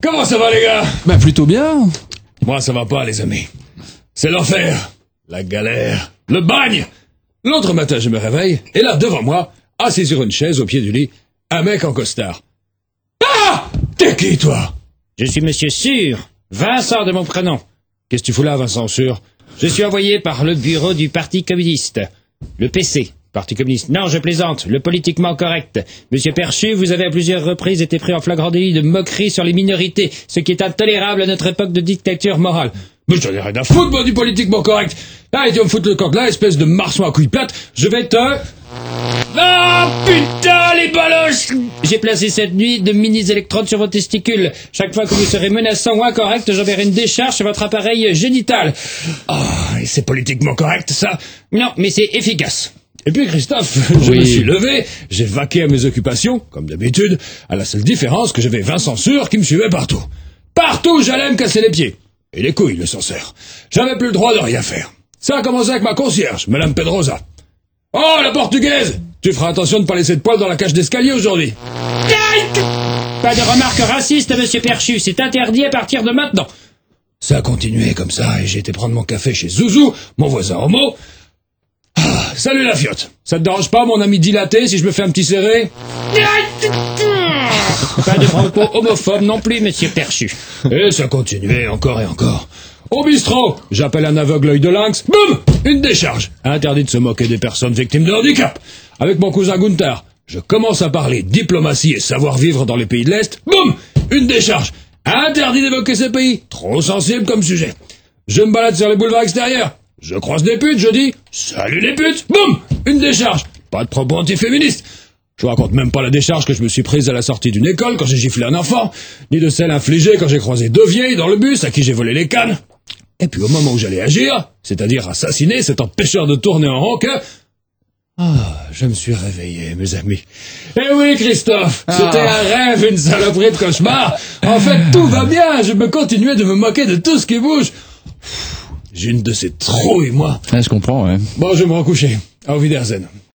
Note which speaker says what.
Speaker 1: Comment ça va les gars?
Speaker 2: Bah plutôt bien.
Speaker 1: Moi ça va pas les amis. C'est l'enfer, la galère, le bagne. L'autre matin je me réveille, et là devant moi, assis sur une chaise au pied du lit, un mec en costard. Ah! T'es qui toi?
Speaker 3: Je suis monsieur Sûr, Vincent de mon prénom.
Speaker 1: Qu'est-ce que tu fous là Vincent Sûr?
Speaker 3: Je suis envoyé par le bureau du Parti communiste. Le PC. Parti communiste. Non, je plaisante. Le politiquement correct. Monsieur Perchu, vous avez à plusieurs reprises été pris en flagrant délit de moquerie sur les minorités, ce qui est intolérable à notre époque de dictature morale.
Speaker 1: Mais j'en ai rien à foutre, moi, du politiquement correct. Ah, et tu vas me foutre le camp là, espèce de marsouin à couilles plates. Je vais te...
Speaker 3: Ah, putain, les baloches! J'ai placé cette nuit de mini-électrodes sur vos testicules. Chaque fois que vous serez menaçant ou incorrect, j'enverrai une décharge sur votre appareil génital.
Speaker 1: Ah, et c'est politiquement correct, ça?
Speaker 3: Non, mais c'est efficace.
Speaker 1: Et puis Christophe, je me suis levé, j'ai vaqué à mes occupations, comme d'habitude, à la seule différence que j'avais Vincent Sûr qui me suivait partout. Partout où j'allais me casser les pieds. Et les couilles, le censeur. J'avais plus le droit de rien faire. Ça a commencé avec ma concierge, Madame Pedrosa. Oh, la portugaise! Tu feras attention de ne pas laisser de poils dans la cage d'escalier aujourd'hui.
Speaker 3: Pas de remarques racistes, monsieur Perchu, c'est interdit à partir de maintenant.
Speaker 1: Ça a continué comme ça, et j'ai été prendre mon café chez Zouzou, mon voisin homo. Ah, salut la fiotte. Ça te dérange pas, mon ami dilaté, si je me fais un petit serré?
Speaker 3: Pas de propos homophobes non plus, monsieur Perchu.
Speaker 1: Et ça continuait encore et encore. Au bistrot, j'appelle un aveugle œil de lynx, boum, une décharge. Interdit de se moquer des personnes victimes de handicap. Avec mon cousin Gunther, je commence à parler diplomatie et savoir-vivre dans les pays de l'Est, boum, une décharge. Interdit d'évoquer ces pays, trop sensible comme sujet. Je me balade sur les boulevards extérieurs. Je croise des putes, je dis « Salut les putes !» Boum, une décharge. Pas de propos antiféministes. Je vous raconte même pas la décharge que je me suis prise à la sortie d'une école quand j'ai giflé un enfant, ni de celle infligée quand j'ai croisé deux vieilles dans le bus à qui j'ai volé les cannes. Et puis au moment où j'allais agir, c'est-à-dire assassiner cet empêcheur de tourner en rond que... Ah, je me suis réveillé, mes amis. Eh oui, Christophe, c'était un rêve, une saloperie de cauchemar. En fait, tout va bien, je me continuais de me moquer de tout ce qui bouge. J'ai une de ces trouilles, moi.
Speaker 2: Ah, je comprends, ouais.
Speaker 1: Bon, je vais me recoucher. Auf Wiedersehen.